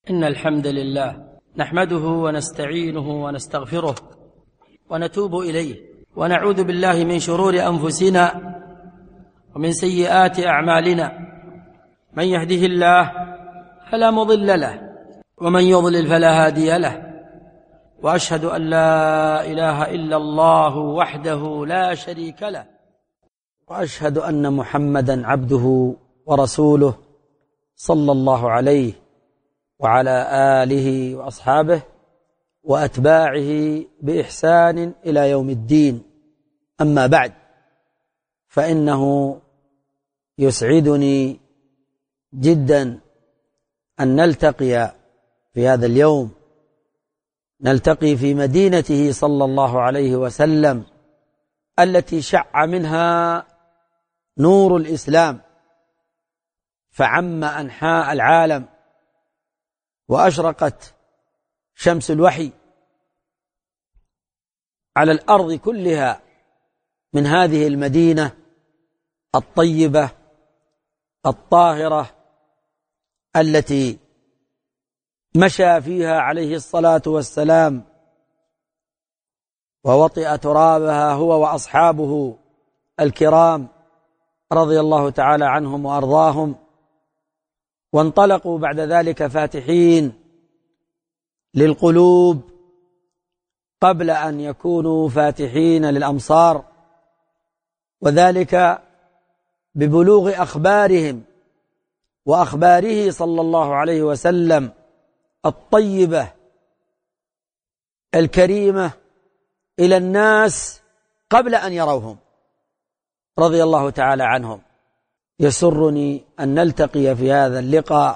إن الحمد لله نحمده ونستعينه ونستغفره ونتوب إليه ونعوذ بالله من شرور أنفسنا ومن سيئات أعمالنا. من يهده الله فلا مضل له ومن يضلل فلا هادي له، وأشهد أن لا إله إلا الله وحده لا شريك له، وأشهد أن محمدا عبده ورسوله صلى الله عليه وعلى آله وأصحابه وأتباعه بإحسان إلى يوم الدين. أما بعد، فإنه يسعدني جدا أن نلتقي في هذا اليوم، نلتقي في مدينته صلى الله عليه وسلم التي شع منها نور الإسلام فعم أنحاء العالم، وأشرقت شمس الوحي على الأرض كلها من هذه المدينة الطيبة الطاهرة التي مشى فيها عليه الصلاة والسلام ووطئ ترابها هو وأصحابه الكرام رضي الله تعالى عنهم وأرضاهم، وانطلقوا بعد ذلك فاتحين للقلوب قبل أن يكونوا فاتحين للأمصار، وذلك ببلوغ أخبارهم وأخباره صلى الله عليه وسلم الطيبة الكريمة إلى الناس قبل أن يروهم رضي الله تعالى عنهم. يسرني أن نلتقي في هذا اللقاء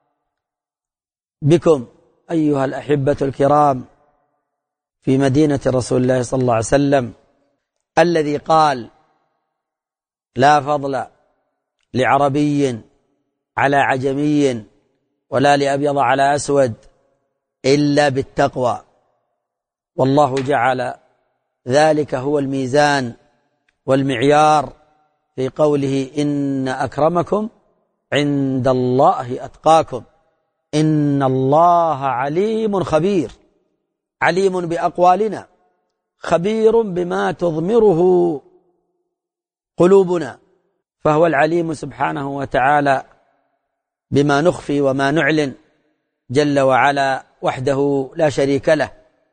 بكم أيها الأحبة الكرام في مدينة رسول الله صلى الله عليه وسلم، الذي قال: لا فضل لعربي على عجمي ولا لأبيض على أسود إلا بالتقوى. والله جعل ذلك هو الميزان والمعيار في قوله: إن أكرمكم عند الله أتقاكم إن الله عليم خبير. عليم بأقوالنا، خبير بما تضمره قلوبنا، فهو العليم سبحانه وتعالى بما نخفي وما نعلن جل وعلا وحده لا شريك له.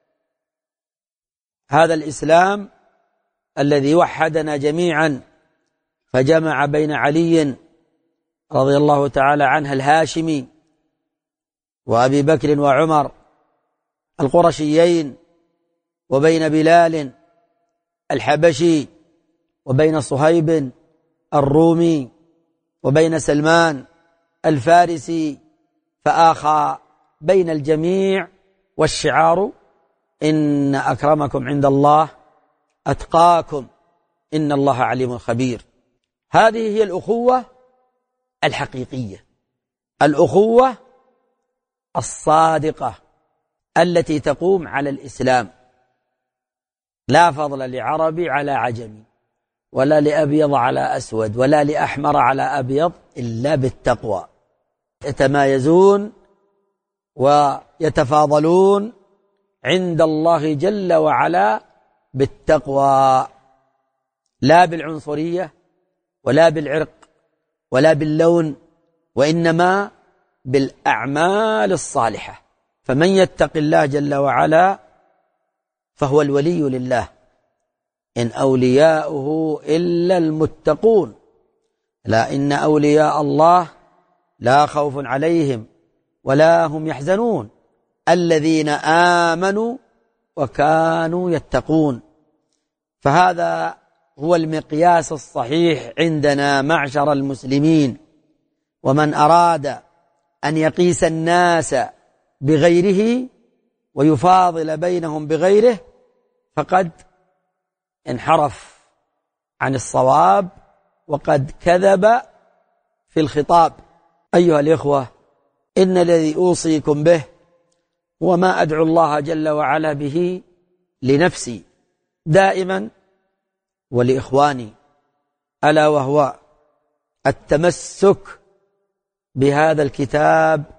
هذا الإسلام الذي وحدنا جميعا فجمع بين علي رضي الله تعالى عنه الهاشمي وأبي بكر وعمر القرشيين، وبين بلال الحبشي، وبين صهيب الرومي، وبين سلمان الفارسي، فآخى بين الجميع، والشعار: إن أكرمكم عند الله أتقاكم إن الله عليم خبير. هذه هي الأخوة الحقيقية، الأخوة الصادقة التي تقوم على الإسلام. لا فضل لعربي على عجمي ولا لأبيض على أسود ولا لأحمر على أبيض إلا بالتقوى. يتمايزون ويتفاضلون عند الله جل وعلا بالتقوى، لا بالعنصرية ولا بالعرق ولا باللون، وإنما بالأعمال الصالحة. فمن يتق الله جل وعلا فهو الولي لله، إن أولياؤه إلا المتقون، لا إن أولياء الله لا خوف عليهم ولا هم يحزنون الذين آمنوا وكانوا يتقون. فهذا هو المقياس الصحيح عندنا معشر المسلمين. ومن أراد أن يقيس الناس بغيره ويفاضل بينهم بغيره فقد انحرف عن الصواب وقد كذب في الخطاب. أيها الإخوة، إن الذي أوصيكم به هو ما أدعو الله جل وعلا به لنفسي دائما ولإخواني، ألا وهو التمسك بهذا الكتاب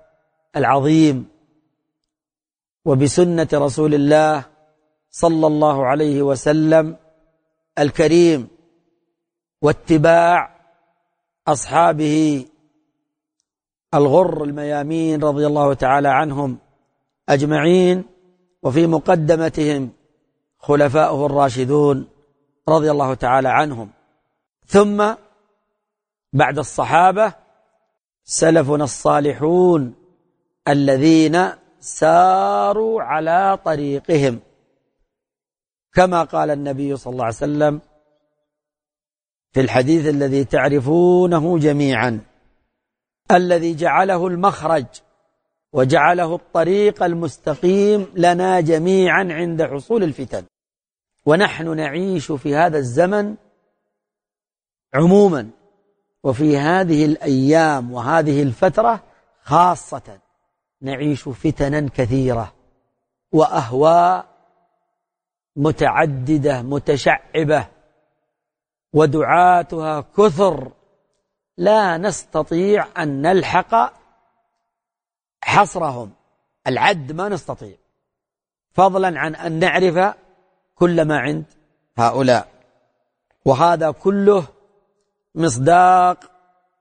العظيم وبسنة رسول الله صلى الله عليه وسلم الكريم واتباع أصحابه الغر الميامين رضي الله تعالى عنهم أجمعين، وفي مقدمتهم خلفاؤه الراشدون رضي الله تعالى عنهم. ثم بعد الصحابة سلفنا الصالحون الذين ساروا على طريقهم، كما قال النبي صلى الله عليه وسلم في الحديث الذي تعرفونه جميعا: الذي جعله المخرج وجعله الطريق المستقيم لنا جميعا عند حصول الفتن. ونحن نعيش في هذا الزمن عموما، وفي هذه الأيام وهذه الفترة خاصة نعيش فتنا كثيرة وأهواء متعددة متشعبة، ودعاتها كثر لا نستطيع أن نلحق حصرهم، العد ما نستطيع، فضلا عن أن نعرف كل ما عند هؤلاء. وهذا كله مصداق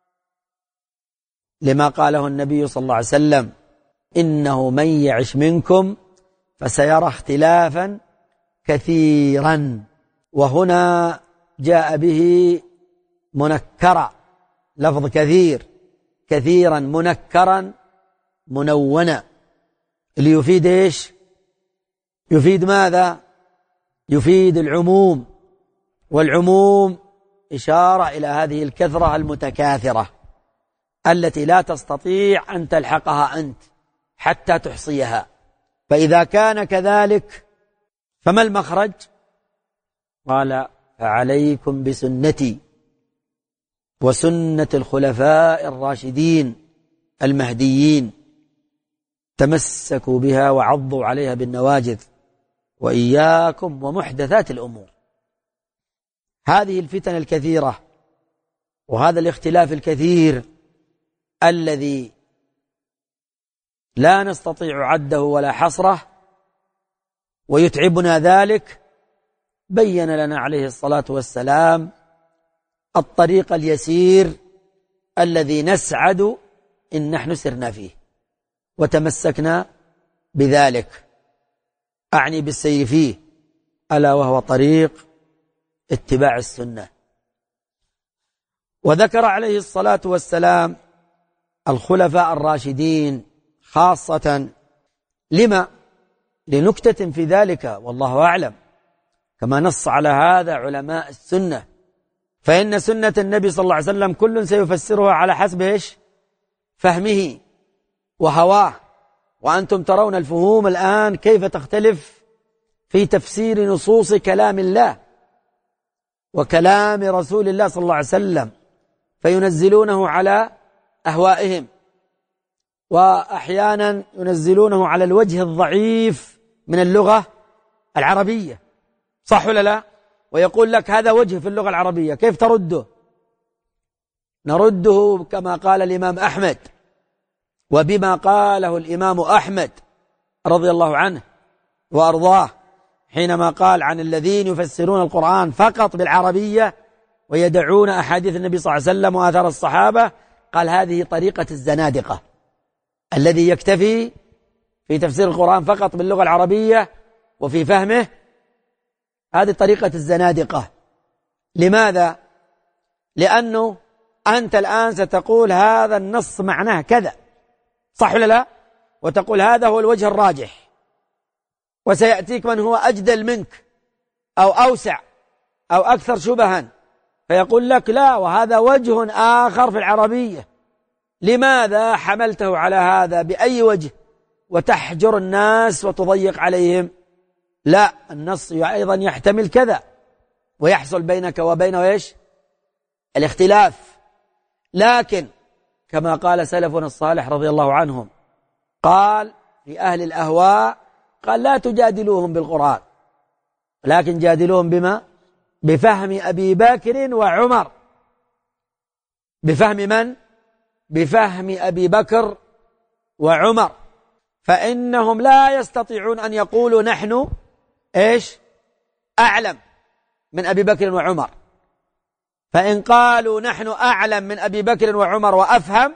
لما قاله النبي صلى الله عليه وسلم: إنه من يعش منكم فسيرى اختلافا كثيرا. وهنا جاء به منكرا، لفظ كثير، كثيرا منكرا منونا، ليفيد إيش؟ يفيد ماذا؟ يفيد العموم، والعموم إشارة إلى هذه الكثرة المتكاثرة التي لا تستطيع أن تلحقها أنت حتى تحصيها. فإذا كان كذلك فما المخرج؟ قال: فعليكم بسنتي وسنة الخلفاء الراشدين المهديين، تمسكوا بها وعضوا عليها بالنواجذ، وإياكم ومحدثات الأمور. هذه الفتن الكثيرة وهذا الاختلاف الكثير الذي لا نستطيع عده ولا حصره ويتعبنا ذلك، بين لنا عليه الصلاة والسلام الطريق اليسير الذي نسعد إن نحن سرنا فيه وتمسكنا بذلك، أعني بالسير فيه، ألا وهو طريق اتباع السنة. وذكر عليه الصلاة والسلام الخلفاء الراشدين خاصة، لما؟ لنكتة في ذلك والله أعلم، كما نص على هذا علماء السنة. فإن سنة النبي صلى الله عليه وسلم كل سيفسرها على حسب إيش؟ فهمه وهواه. وأنتم ترون الفهوم الآن كيف تختلف في تفسير نصوص كلام الله وكلام رسول الله صلى الله عليه وسلم، فينزلونه على أهوائهم، وأحيانا ينزلونه على الوجه الضعيف من اللغة العربية، صح ولا لا؟ ويقول لك هذا وجه في اللغة العربية، كيف ترده؟ نرده كما قال الإمام أحمد وبما قاله الإمام أحمد رضي الله عنه وأرضاه، حينما قال عن الذين يفسرون القرآن فقط بالعربية ويدعون أحاديث النبي صلى الله عليه وسلم وآثار الصحابة، قال هذه طريقة الزنادقة، الذي يكتفي في تفسير القرآن فقط باللغة العربية وفي فهمه، هذه طريقة الزنادقة. لماذا؟ لأنه أنت الآن ستقول هذا النص معناه كذا، صح ولا لا؟ وتقول هذا هو الوجه الراجح، وسيأتيك من هو أجدل منك أو أوسع أو أكثر شبها فيقول لك لا، وهذا وجه آخر في العربية، لماذا حملته على هذا بأي وجه وتحجر الناس وتضيق عليهم؟ لا، النص أيضا يحتمل كذا، ويحصل بينك وبينه إيش؟ الاختلاف. لكن كما قال سلفنا الصالح رضي الله عنهم، قال في أهل الأهواء، قال لا تجادلوهم بالقرآن، لكن جادلوهم بما؟ بفهم أبي بكر وعمر. بفهم من؟ بفهم أبي بكر وعمر، فإنهم لا يستطيعون أن يقولوا نحن أعلم من أبي بكر وعمر. فإن قالوا نحن أعلم من أبي بكر وعمر وأفهم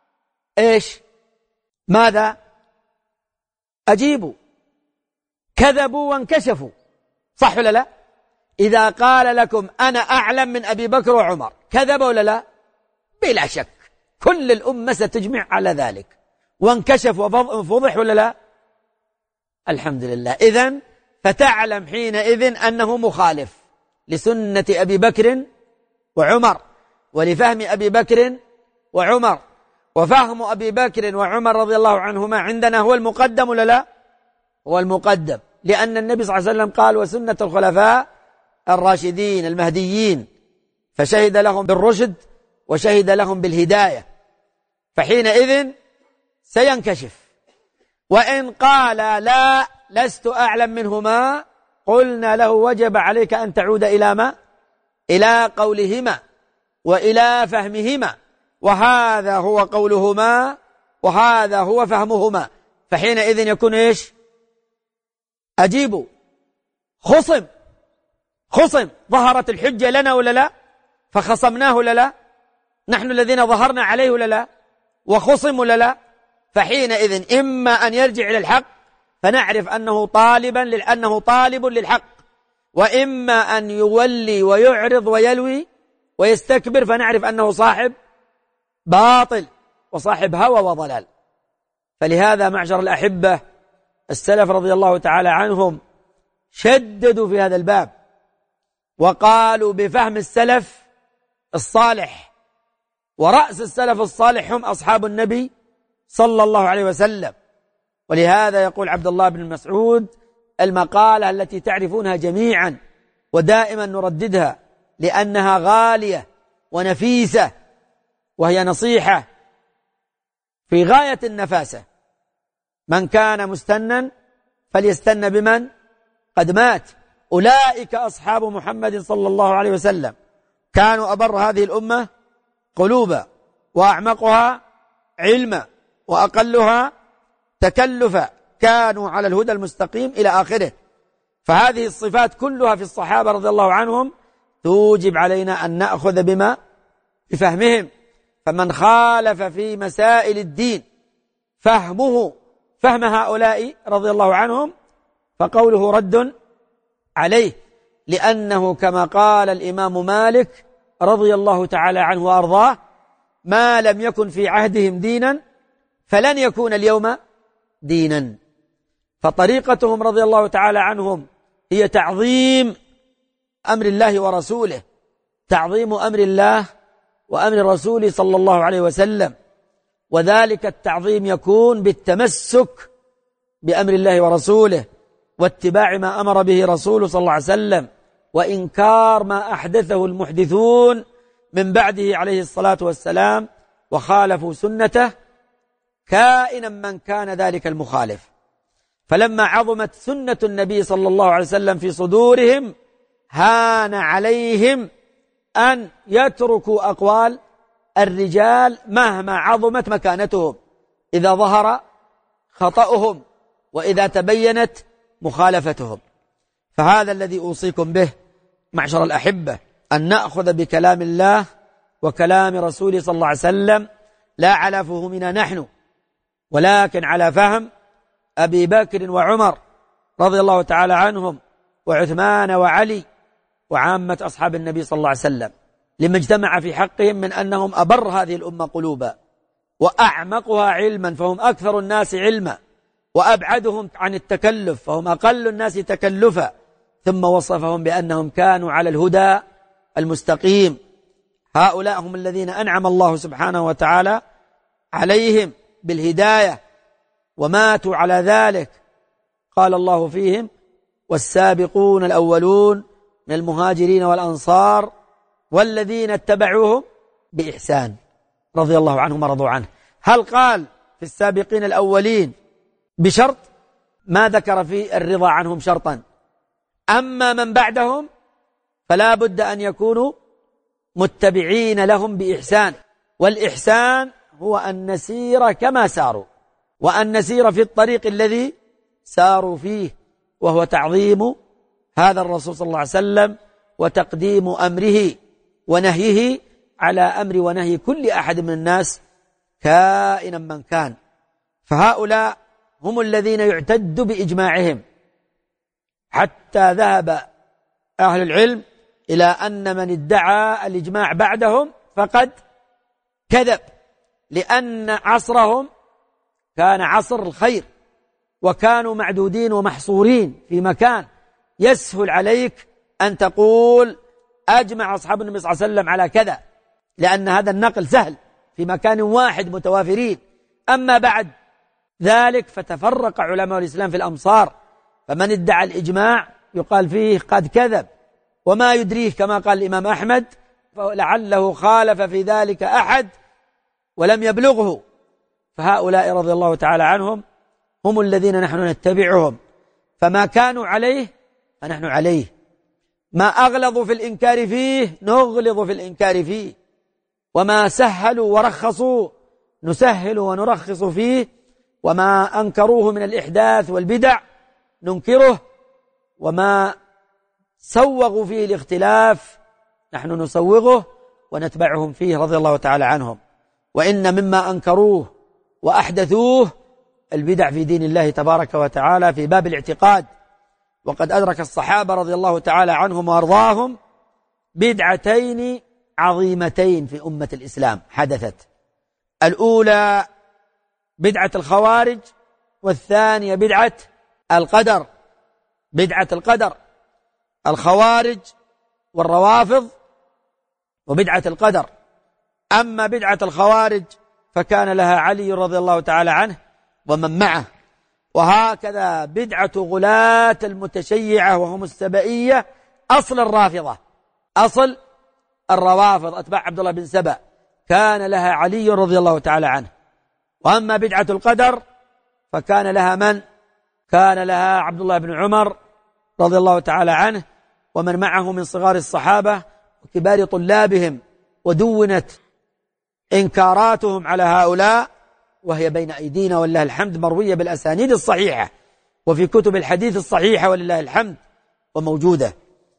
ماذا؟ أجيبوا، كذبوا وانكشفوا، صح ولا لا؟ إذا قال لكم أنا أعلم من أبي بكر وعمر، كذب ولا لا؟ بلا شك، كل الأمة ستجمع على ذلك، وانكشف وفضح ولا لا؟ الحمد لله. إذن فتعلم حينئذ أنه مخالف لسنة أبي بكر وعمر، ولفهم أبي بكر وعمر، وفهم أبي بكر وعمر رضي الله عنهما عندنا هو المقدم ولا لا؟ هو المقدم، لأن النبي صلى الله عليه وسلم قال وسنة الخلفاء الراشدين المهديين، فشهد لهم بالرشد وشهد لهم بالهداية، فحينئذ سينكشف. وإن قال لا لست أعلم منهما، قلنا له وجب عليك أن تعود إلى ما؟ إلى قولهما وإلى فهمهما، وهذا هو قولهما وهذا هو فهمهما، فحينئذ يكون أجيبوا، خصم ظهرت الحجة لنا ولا لا؟ فخصمناه ولا لا؟ نحن الذين ظهرنا عليه ولا لا؟ وخصم ولا لا؟ فحينئذ إما أن يرجع إلى الحق فنعرف أنه طالب للحق، وإما أن يولي ويعرض ويلوي ويستكبر فنعرف أنه صاحب باطل وصاحب هوى وضلال. فلهذا معشر الأحبة، السلف رضي الله تعالى عنهم شددوا في هذا الباب، وقالوا بفهم السلف الصالح، ورأس السلف الصالح هم أصحاب النبي صلى الله عليه وسلم. ولهذا يقول عبد الله بن مسعود المقالة التي تعرفونها جميعا ودائما نرددها لأنها غالية ونفيسة، وهي نصيحة في غاية النفاسة: من كان مستنا فليستن بمن قد مات. أولئك أصحاب محمد صلى الله عليه وسلم، كانوا أبر هذه الأمة قلوبا، وأعمقها علما، وأقلها تكلفا، كانوا على الهدى المستقيم إلى آخره. فهذه الصفات كلها في الصحابة رضي الله عنهم توجب علينا أن نأخذ بفهمهم. فمن خالف في مسائل الدين فهم هؤلاء رضي الله عنهم فقوله رد عليه، لأنه كما قال الإمام مالك رضي الله تعالى عنه وأرضاه: ما لم يكن في عهدهم دينا فلن يكون اليوم دينا. فطريقتهم رضي الله تعالى عنهم هي تعظيم أمر الله ورسوله، تعظيم أمر الله وأمر رسوله صلى الله عليه وسلم، وذلك التعظيم يكون بالتمسك بأمر الله ورسوله، واتباع ما أمر به رسوله صلى الله عليه وسلم، وإنكار ما أحدثه المحدثون من بعده عليه الصلاة والسلام وخالفوا سنته، كائنا من كان ذلك المخالف. فلما عظمت سنة النبي صلى الله عليه وسلم في صدورهم هان عليهم أن يتركوا أقوال الرجال مهما عظمت مكانتهم، إذا ظهر خطأهم وإذا تبينت مخالفتهم. فهذا الذي أوصيكم به معشر الأحبة، أن نأخذ بكلام الله وكلام رسوله صلى الله عليه وسلم، لا على فهمنا نحن، ولكن على فهم أبي بكر وعمر رضي الله تعالى عنهم، وعثمان وعلي وعامة أصحاب النبي صلى الله عليه وسلم، لما اجتمع في حقهم من أنهم أبر هذه الأمة قلوبا وأعمقها علما، فهم أكثر الناس علما، وأبعدهم عن التكلف فهم أقل الناس تكلفا، ثم وصفهم بأنهم كانوا على الهدى المستقيم. هؤلاء هم الذين أنعم الله سبحانه وتعالى عليهم بالهداية وماتوا على ذلك. قال الله فيهم: والسابقون الأولون من المهاجرين والأنصار والذين اتبعوهم بإحسان رضي الله عنهم ورضوا عنه. هل قال في السابقين الأولين بشرط؟ ما ذكر في الرضا عنهم شرطا. أما من بعدهم فلا بد أن يكونوا متبعين لهم بإحسان، والإحسان هو أن نسير كما ساروا، وأن نسير في الطريق الذي ساروا فيه، وهو تعظيم هذا الرسول صلى الله عليه وسلم وتقديم أمره ونهيه على أمر ونهي كل أحد من الناس كائنا من كان. فهؤلاء هم الذين يعتد بإجماعهم، حتى ذهب أهل العلم إلى أن من ادعى الإجماع بعدهم فقد كذب، لأن عصرهم كان عصر الخير، وكانوا معدودين ومحصورين في مكان، يسهل عليك أن تقول أجمع أصحاب النبي صلى الله عليه وسلم على كذا، لأن هذا النقل سهل في مكان واحد متوافرين. أما بعد ذلك فتفرق علماء الإسلام في الأمصار، فمن ادعى الإجماع يقال فيه قد كذب، وما يدريه كما قال الإمام أحمد لعله خالف في ذلك أحد ولم يبلغه. فهؤلاء رضي الله تعالى عنهم هم الذين نحن نتبعهم، فما كانوا عليه فنحن عليه، ما أغلظوا في الإنكار فيه نغلظ في الإنكار فيه، وما سهلوا ورخصوا نسهل ونرخص فيه، وما أنكروه من الإحداث والبدع ننكره، وما سوغوا فيه الاختلاف نحن نسوغه ونتبعهم فيه رضي الله تعالى عنهم. وإن مما أنكروه وأحدثوه البدع في دين الله تبارك وتعالى في باب الاعتقاد، وقد أدرك الصحابة رضي الله تعالى عنهم وأرضاهم بدعتين عظيمتين في أمة الإسلام حدثت: الأولى بدعة الخوارج، والثانية بدعة القدر. بدعة القدر، الخوارج والروافض، وبدعة القدر. أما بدعة الخوارج فكان لها علي رضي الله تعالى عنه ومن معه، وهكذا بدعة غلاة المتشيعة وهم السبئية أصل الرافضة، أصل الروافض أتباع عبد الله بن سبأ كان لها علي رضي الله تعالى عنه. وأما بدعة القدر فكان لها من؟ كان لها عبد الله بن عمر رضي الله تعالى عنه ومن معه من صغار الصحابة وكبار طلابهم، ودونت إنكاراتهم على هؤلاء وهي بين أيدينا ولله الحمد، مروية بالأسانيد الصحيحة وفي كتب الحديث الصحيحة ولله الحمد وموجودة.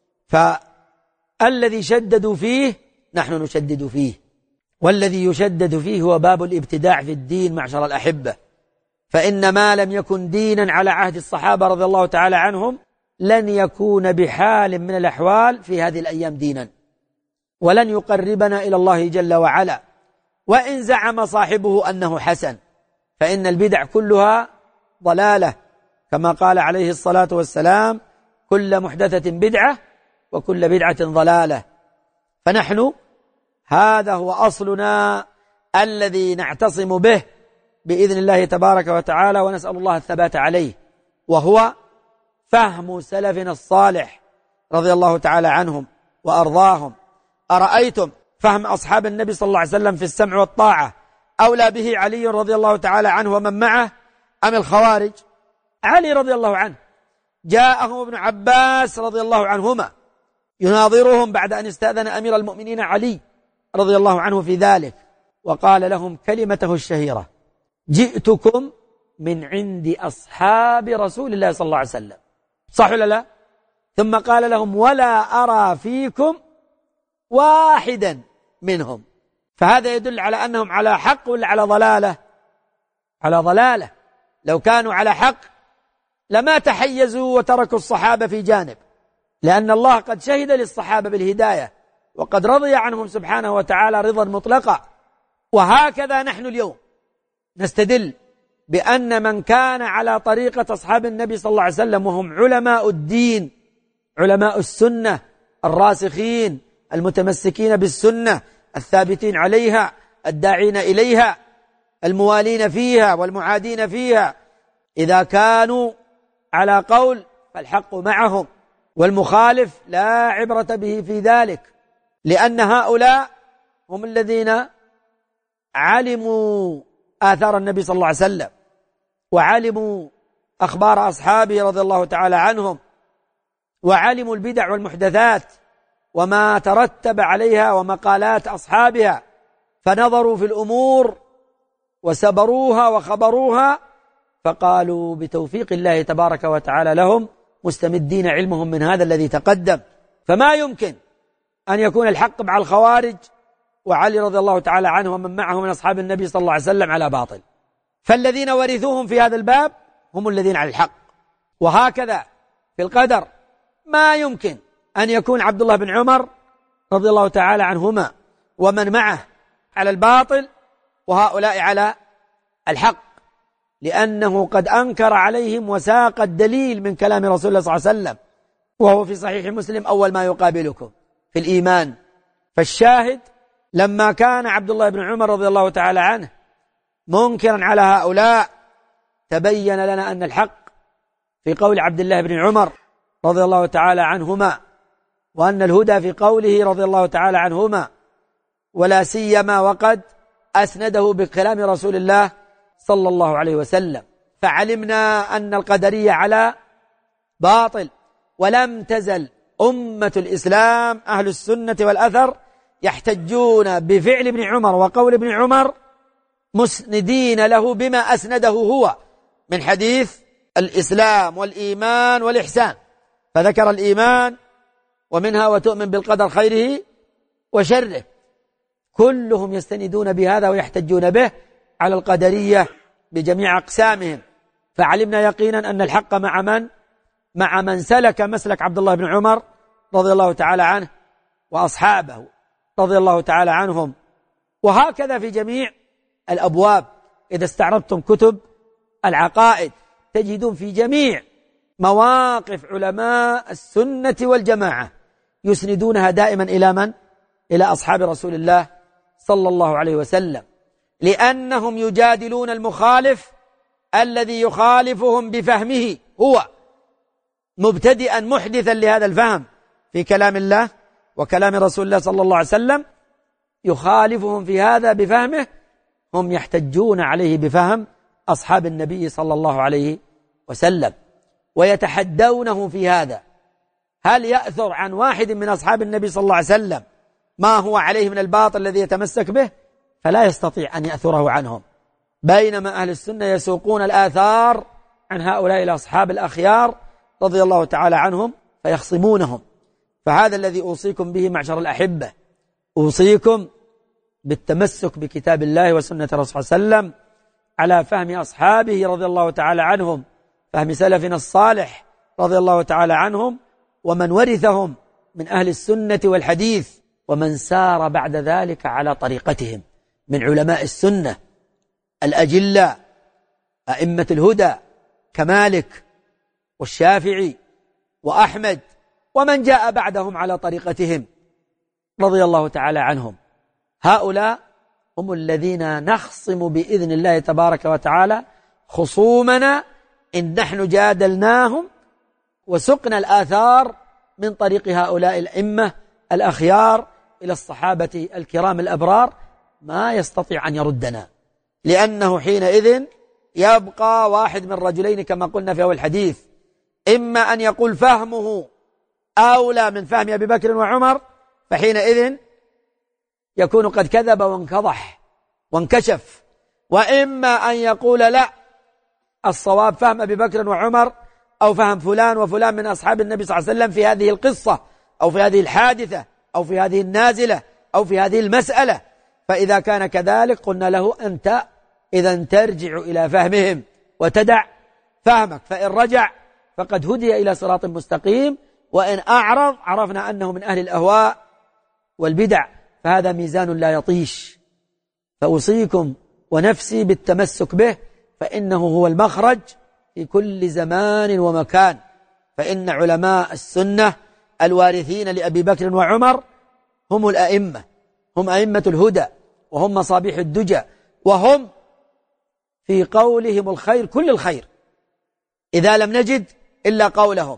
فالذي شددوا فيه نحن نشدد فيه، والذي يشدد فيه هو باب الابتداع في الدين معشر الأحبة. فإن ما لم يكن دينا على عهد الصحابة رضي الله تعالى عنهم لن يكون بحال من الأحوال في هذه الأيام دينا، ولن يقربنا إلى الله جل وعلا، وإن زعم صاحبه أنه حسن، فإن البدع كلها ضلالة، كما قال عليه الصلاة والسلام: كل محدثة بدعة وكل بدعة ضلالة. فنحن هذا هو أصلنا الذي نعتصم به بإذن الله تبارك وتعالى، ونسأل الله الثبات عليه، وهو فهم سلفنا الصالح رضي الله تعالى عنهم وأرضاهم. أرأيتم فهم أصحاب النبي صلى الله عليه وسلم في السمع والطاعة أولى به علي رضي الله تعالى عنه ومن معه أم الخوارج؟ علي رضي الله عنه جاءهم ابن عباس رضي الله عنهما يناظرهم بعد أن استأذن أمير المؤمنين علي رضي الله عنه في ذلك، وقال لهم كلمته الشهيرة: جئتكم من عند أصحاب رسول الله صلى الله عليه وسلم، صح ولا لا؟ ثم قال لهم: ولا أرى فيكم واحدا منهم. فهذا يدل على أنهم على حق ولا على ضلالة؟ على ضلالة. لو كانوا على حق لما تحيزوا وتركوا الصحابة في جانب، لأن الله قد شهد للصحابة بالهداية وقد رضي عنهم سبحانه وتعالى رضا مطلقا. وهكذا نحن اليوم نستدل بأن من كان على طريقة أصحاب النبي صلى الله عليه وسلم، وهم علماء الدين علماء السنة الراسخين المتمسكين بالسنة الثابتين عليها الداعين إليها الموالين فيها والمعادين فيها، إذا كانوا على قول فالحق معهم، والمخالف لا عبرة به في ذلك، لأن هؤلاء هم الذين علموا آثار النبي صلى الله عليه وسلم، وعلموا أخبار أصحابه رضي الله تعالى عنهم، وعلموا البدع والمحدثات وما ترتب عليها ومقالات أصحابها، فنظروا في الأمور وسبروها وخبروها فقالوا بتوفيق الله تبارك وتعالى لهم مستمدين علمهم من هذا الذي تقدم. فما يمكن أن يكون الحق مع الخوارج وعلي رضي الله تعالى عنه ومن معه من أصحاب النبي صلى الله عليه وسلم على باطل، فالذين ورثوهم في هذا الباب هم الذين على الحق. وهكذا في القدر ما يمكن أن يكون عبد الله بن عمر رضي الله تعالى عنهما ومن معه على الباطل وهؤلاء على الحق، لأنه قد أنكر عليهم وساق الدليل من كلام رسول الله صلى الله عليه وسلم، وهو في صحيح مسلم: أول ما يقابلكم في الإيمان. فالشاهد لما كان عبد الله بن عمر رضي الله تعالى عنه منكرا على هؤلاء، تبين لنا أن الحق في قول عبد الله بن عمر رضي الله تعالى عنهما، وأن الهدى في قوله رضي الله تعالى عنهما، ولا سيما وقد أسنده بكلام رسول الله صلى الله عليه وسلم. فعلمنا أن القدرية على باطل، ولم تزل أمة الإسلام أهل السنة والأثر يحتجون بفعل ابن عمر وقول ابن عمر مسندين له بما أسنده هو من حديث الإسلام والإيمان والإحسان، فذكر الإيمان ومنها وتؤمن بالقدر خيره وشره. كلهم يستندون بهذا ويحتجون به على القدرية بجميع أقسامهم. فعلمنا يقينا أن الحق مع من سلك مسلك عبد الله بن عمر رضي الله تعالى عنه وأصحابه رضي الله تعالى عنهم. وهكذا في جميع الأبواب. إذا استعرضتم كتب العقائد تجدون في جميع مواقف علماء السنة والجماعة يسندونها دائما إلى من؟ إلى أصحاب رسول الله صلى الله عليه وسلم، لأنهم يجادلون المخالف الذي يخالفهم بفهمه هو، مبتدئا محدثا لهذا الفهم في كلام الله وكلام رسول الله صلى الله عليه وسلم، يخالفهم في هذا بفهمه. هم يحتجون عليه بفهم أصحاب النبي صلى الله عليه وسلم ويتحدونه في هذا. هل يأثر عن واحد من أصحاب النبي صلى الله عليه وسلم ما هو عليه من الباطل الذي يتمسك به؟ فلا يستطيع أن يأثره عنهم. بينما أهل السنة يسوقون الآثار عن هؤلاء الأصحاب الأخيار رضي الله تعالى عنهم فيخصمونهم. فهذا الذي أوصيكم به معشر الأحبة، أوصيكم بالتمسك بكتاب الله وسنة رسول الله صلى الله عليه وسلم على فهم أصحابه رضي الله تعالى عنهم، فهم سلفنا الصالح رضي الله تعالى عنهم، ومن ورثهم من أهل السنة والحديث، ومن سار بعد ذلك على طريقتهم من علماء السنة الأجلاء أئمة الهدى كمالك والشافعي وأحمد، ومن جاء بعدهم على طريقتهم رضي الله تعالى عنهم. هؤلاء هم الذين نخصم بإذن الله تبارك وتعالى خصومنا إن نحن جادلناهم وسقنا الآثار من طريق هؤلاء الأئمة الأخيار إلى الصحابة الكرام الأبرار، ما يستطيع أن يردنا، لأنه حينئذ يبقى واحد من رجلين كما قلنا في أول الحديث: إما أن يقول فهمه أولى من فهم أبي بكر وعمر، فحينئذ يكون قد كذب وانكضح وانكشف، وإما أن يقول لا، الصواب فهم أبي بكر وعمر أو فهم فلان وفلان من أصحاب النبي صلى الله عليه وسلم في هذه القصة أو في هذه الحادثة أو في هذه النازلة أو في هذه المسألة. فإذا كان كذلك قلنا له: أنت إذا ترجع إلى فهمهم وتدع فهمك، فإن رجع فقد هدي إلى صراط مستقيم، وإن أعرض عرفنا أنه من أهل الأهواء والبدع، فهذا ميزان لا يطيش. فأوصيكم ونفسي بالتمسك به، فإنه هو المخرج في كل زمان ومكان. فإن علماء السنة الوارثين لأبي بكر وعمر هم الأئمة، هم أئمة الهدى، وهم مصابيح الدجى، وهم في قولهم الخير كل الخير إذا لم نجد إلا قولهم.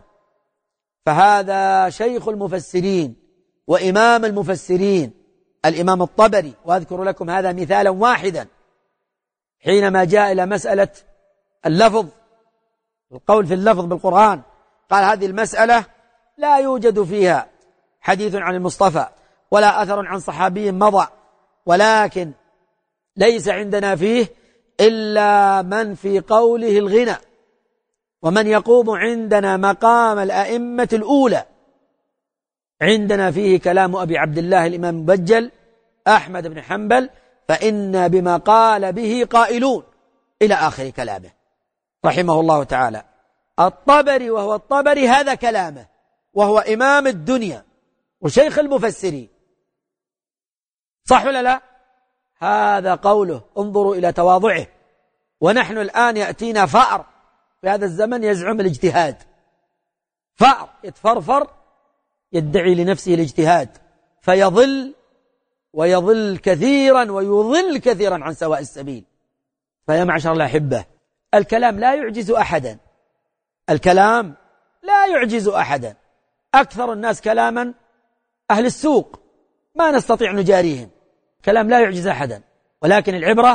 فهذا شيخ المفسرين وإمام المفسرين الإمام الطبري. وأذكر لكم هذا مثالا واحدا، حينما جاء إلى مسألة اللفظ، القول في اللفظ بالقرآن، قال: هذه المسألة لا يوجد فيها حديث عن المصطفى ولا أثر عن صحابي مضى، ولكن ليس عندنا فيه إلا من في قوله الغنى، ومن يقوم عندنا مقام الأئمة الأولى. عندنا فيه كلام أبي عبد الله الإمام المبجل أحمد بن حنبل، فإنا بما قال به قائلون، إلى آخر كلامه رحمه الله تعالى. الطبري وهو الطبري هذا كلامه، وهو إمام الدنيا وشيخ المفسرين، صح ولا لا؟ هذا قوله. انظروا إلى تواضعه. ونحن الآن يأتينا فأر في هذا الزمن يزعم الاجتهاد، فأر يتفرفر يدعي لنفسه الاجتهاد، فيضل ويضل كثيرا ويضل كثيرا عن سواء السبيل. فيا معشر الأحبة، الكلام لا يعجز أحدا، الكلام لا يعجز أحدا. أكثر الناس كلاما أهل السوق، ما نستطيع نجاريهم. كلام لا يعجز أحدا، ولكن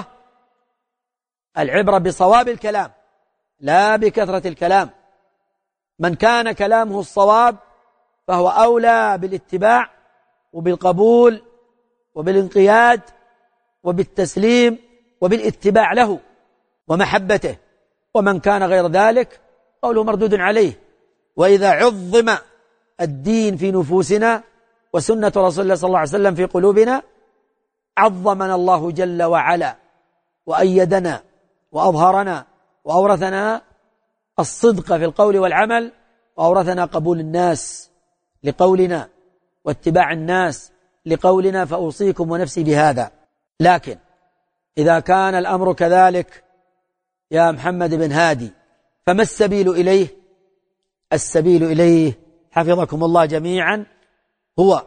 العبرة بصواب الكلام لا بكثرة الكلام. من كان كلامه الصواب فهو أولى بالاتباع وبالقبول وبالانقياد وبالتسليم وبالاتباع له ومحبته. ومن كان غير ذلك قوله مردود عليه. وإذا عظم الدين في نفوسنا وسنة رسول الله صلى الله عليه وسلم في قلوبنا عظمنا الله جل وعلا وأيدنا وأظهرنا وأورثنا الصدق في القول والعمل، وأورثنا قبول الناس لقولنا واتباع الناس لقولنا. فأوصيكم ونفسي بهذا. لكن إذا كان الأمر كذلك يا محمد بن هادي، فما السبيل إليه؟ السبيل إليه حفظكم الله جميعا هو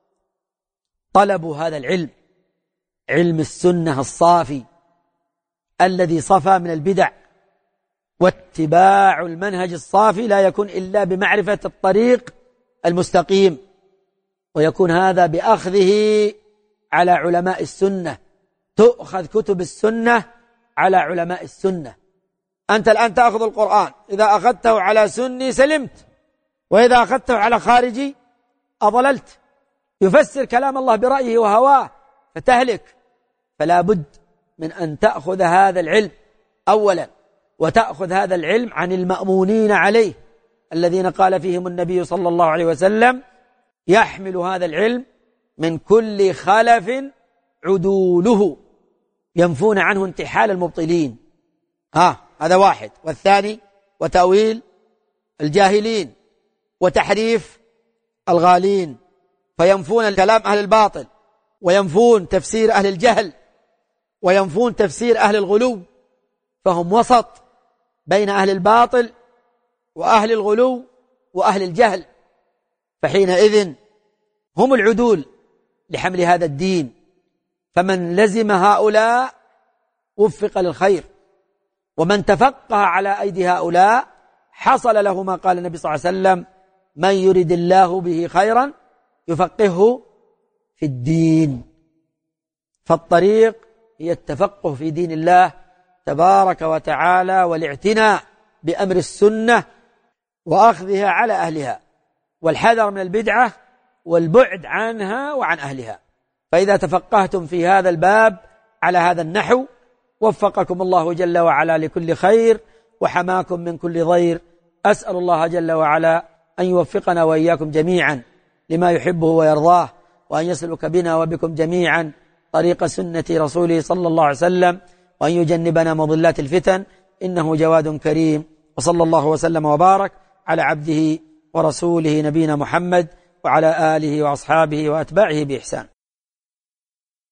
طلب هذا العلم، علم السنة الصافي الذي صفى من البدع، واتباع المنهج الصافي لا يكون إلا بمعرفة الطريق المستقيم، ويكون هذا بأخذه على علماء السنة. تؤخذ كتب السنة على علماء السنة. أنت الآن تأخذ القرآن، إذا أخذته على سني سلمت، وإذا أخذته على خارجي أضللت. يفسر كلام الله برأيه وهواه فتهلك. فلا بد من أن تأخذ هذا العلم أولا، وتأخذ هذا العلم عن المأمونين عليه الذين قال فيهم النبي صلى الله عليه وسلم: يحمل هذا العلم من كل خلف عدوله ينفون عنه انتحال المبطلين. هذا واحد. والثاني وتأويل الجاهلين وتحريف الغالين، فينفون كلام أهل الباطل، وينفون تفسير أهل الجهل، وينفون تفسير أهل الغلو. فهم وسط بين أهل الباطل وأهل الغلو وأهل الجهل، فحينئذ هم العدول لحمل هذا الدين. فمن لزم هؤلاء وفق للخير، ومن تفقه على أيدي هؤلاء حصل له ما قال النبي صلى الله عليه وسلم: من يرد الله به خيرا يفقهه في الدين. فالطريق هي التفقه في دين الله تبارك وتعالى، والاعتناء بأمر السنة وأخذها على أهلها، والحذر من البدعة والبعد عنها وعن أهلها. فإذا تفقهتم في هذا الباب على هذا النحو وفقكم الله جل وعلا لكل خير وحماكم من كل ضير. أسأل الله جل وعلا أن يوفقنا وإياكم جميعا لما يحبه ويرضاه، وأن يسلك بنا وبكم جميعا طريق سنة رسوله صلى الله عليه وسلم، وأن يجنبنا مضلات الفتن، إنه جواد كريم. وصلى الله وسلم وبارك على عبده ورسوله نبينا محمد وعلى آله وأصحابه وأتباعه بإحسان.